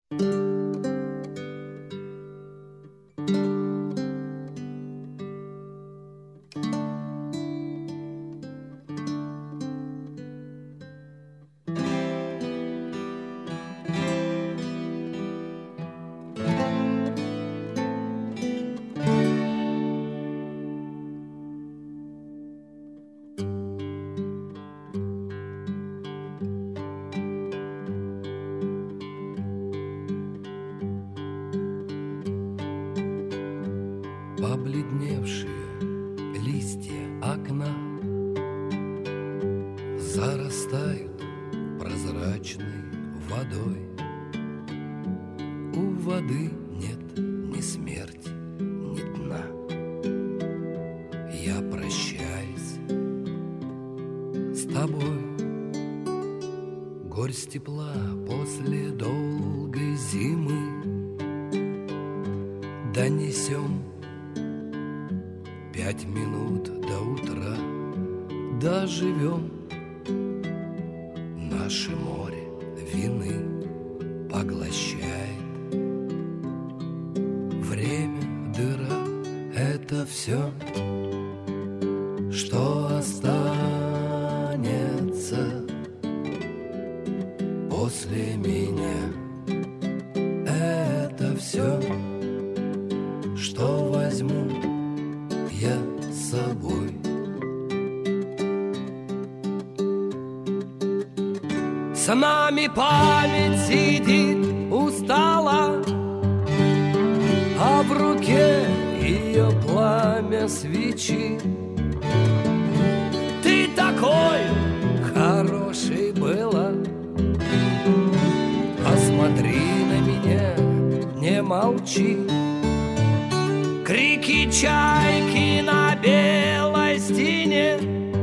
Побледневшие листья окна зарастают прозрачной водой. У воды нет ни смерти, ни дна. Я прощаюсь с тобой. Горсть тепла после долгой зимы. Донесем 5 минут до утра, доживем. Наше море вины поглощает. Время, дыра — это все, что останется после меня. Это все, что возьму я с собой. С нами память сидит устала, а в руке ее пламя свечи. Ты такой хороший была, посмотри на меня, не молчи. Крики чайки на белой стене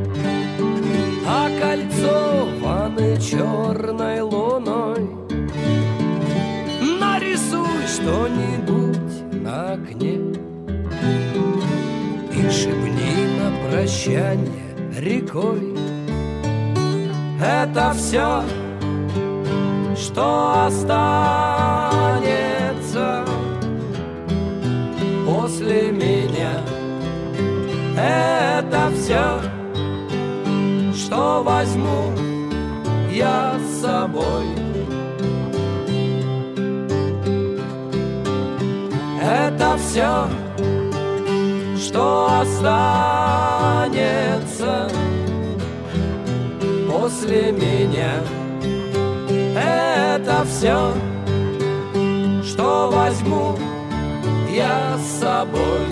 окольцованы черной луной. Нарисуй что-нибудь на окне и шепни на прощание рекой. Это все, что останется после меня. Это все, что возьму я с собой. Это все, что останется после меня. Это все, что возьму я с собой.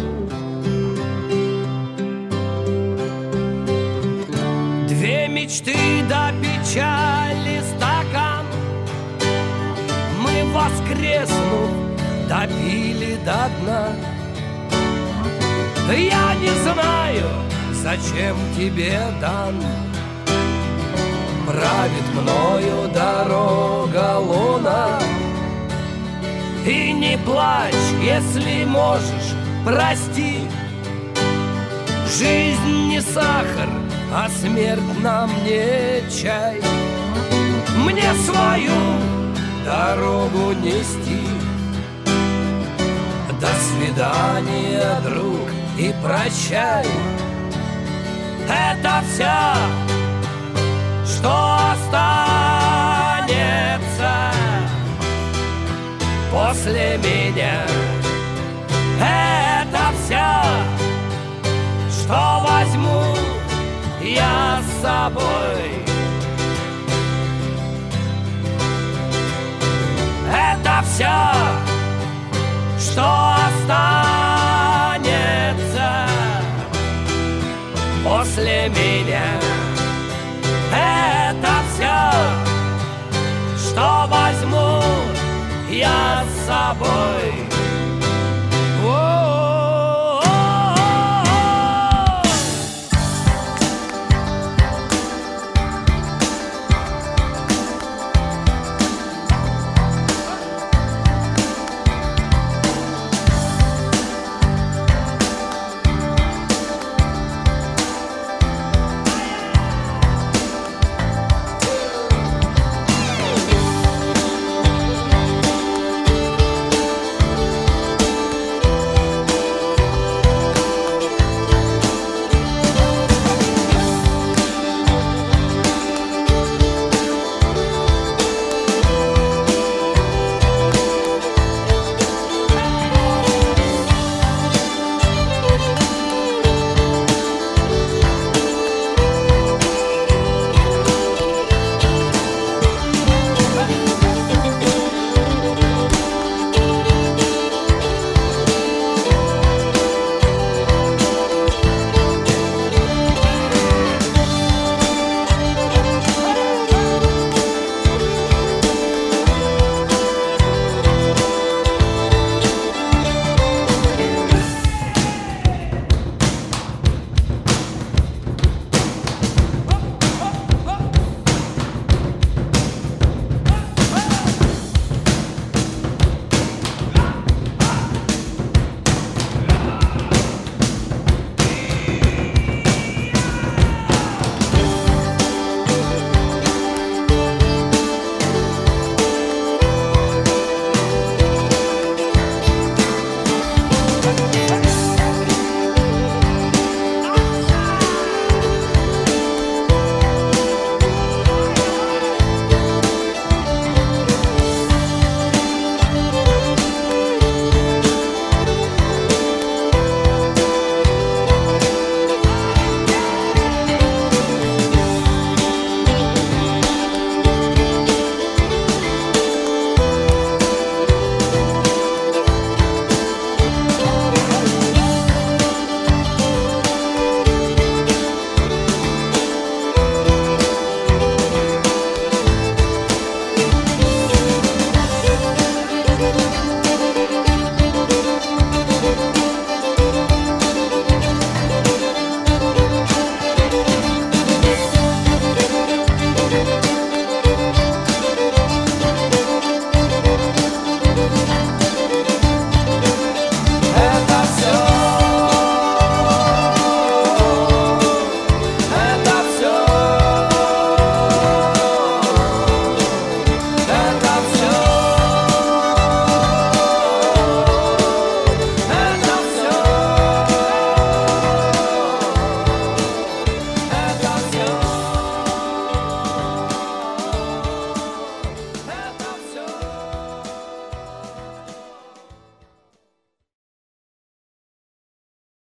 Две мечты до печали стакан мы, воскреснув, допили до дна. Я не знаю, зачем тебе дан. Правит мною дорога луна. И не плачь, если можешь, прости. Жизнь не сахар, а смерть нам не чай. Мне свою дорогу нести. До свидания, друг, и прощай. Это все, что останется после меня. Это все, что возьму я с собой. Это все, что останется после меня. Это все, что возьму я с собой.